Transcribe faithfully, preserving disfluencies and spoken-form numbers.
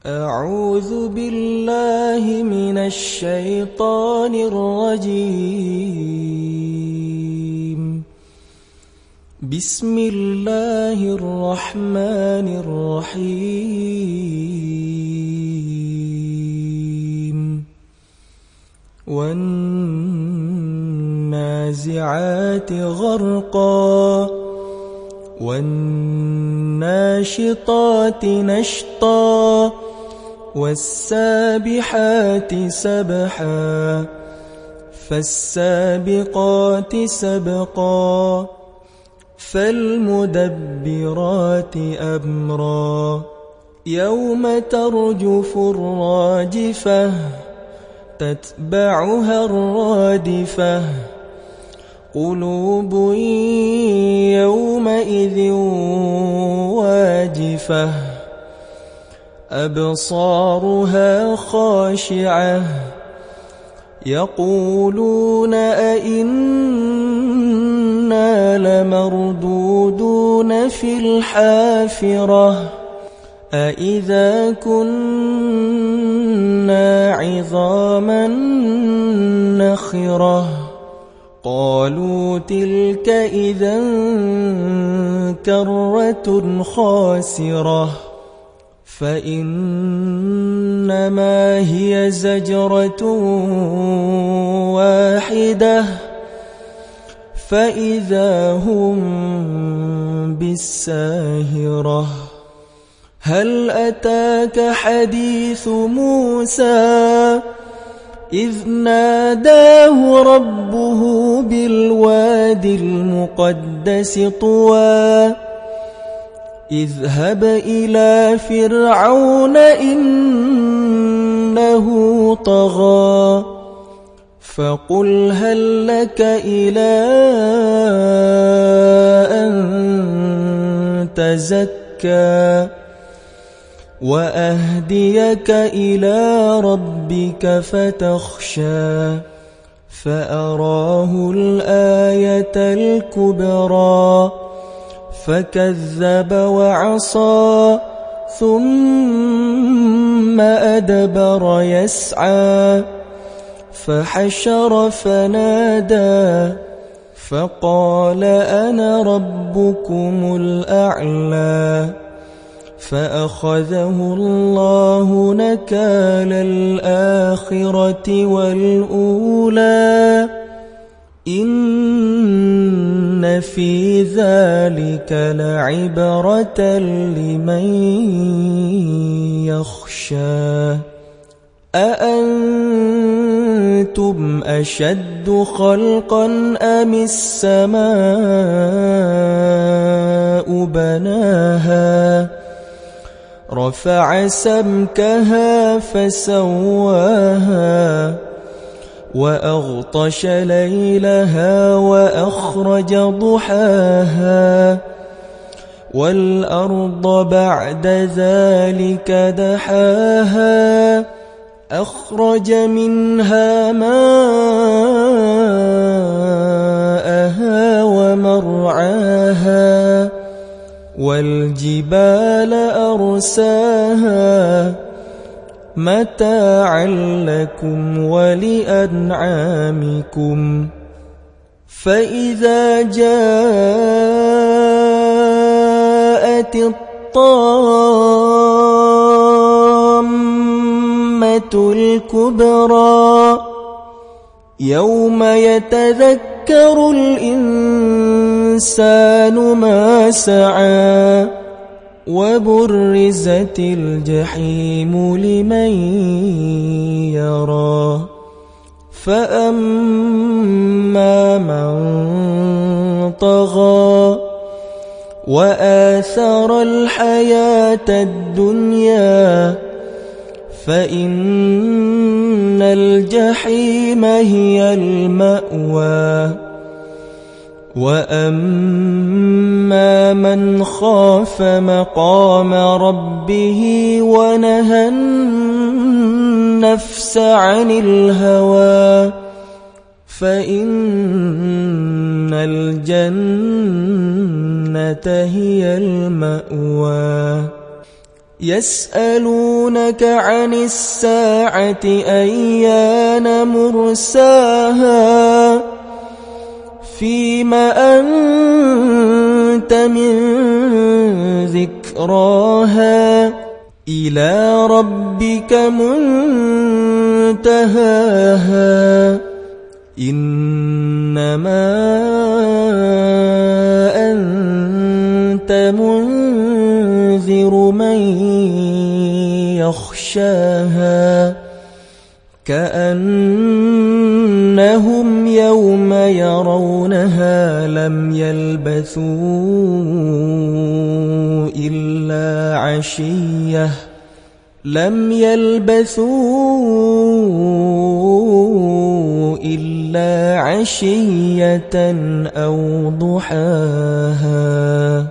أعوذ بالله من الشيطان الرجيم. بسم الله الرحمن الرحيم. والنازعات غرقا والناشطات نشطا والسابحات سبحا فالسابقات سبقا فالمدبرات أمرا يوم ترجف الراجفة تتبعها الرادفة قلوب يومئذ واجفة أبصارها خاشعة يقولون أئنا لمردودون في الحافرة أئذا كنا عظاما نخرة قالوا تلك إذا كرة خاسرة فإنما هي زجرة واحدة فإذا هم بالساهرة هل أتاك حديث موسى إذ ناداه ربه بالواد المقدس طوى اذهب إلى فرعون إنه طغى فقل هل لك إلى أن تزكى وأهديك إلى ربك فتخشى فأراه الآية الكبرى فكذب وعصى ثم أدبر يسعى فحشر فنادى فقال أنا ربكم الأعلى فأخذه الله نكال الآخرة والأولى إن في ذلك لعبرة لمن يخشى أأنتم أشد خلقا أم السماء بناها رفع سمكها فسواها وأغطش ليلها وأخرج ضحاها والأرض بعد ذلك دحاها أخرج منها ماءها ومرعاها والجبال أرساها متاعا لكم ولأنعامكم فإذا جاءت الطامة الكبرى يوم يتذكر الإنسان ما سعى وبرزت الجحيم لمن يرى فأما من طغى وآثر الحياة الدنيا فإن الجحيم هي المأوى وأما من خاف مقام ربه ونهى النفس عن الهوى فإن الجنة هي المأوى يسألونك عن الساعة أيان مرساها فيم أنت من ذكراها إلى ربك منتهاها إنما أنت منذر من يخشاها كأنهم يوم يرونها لم يلبثوا إلا عشية لم يلبثوا إلا عشية أو ضحاها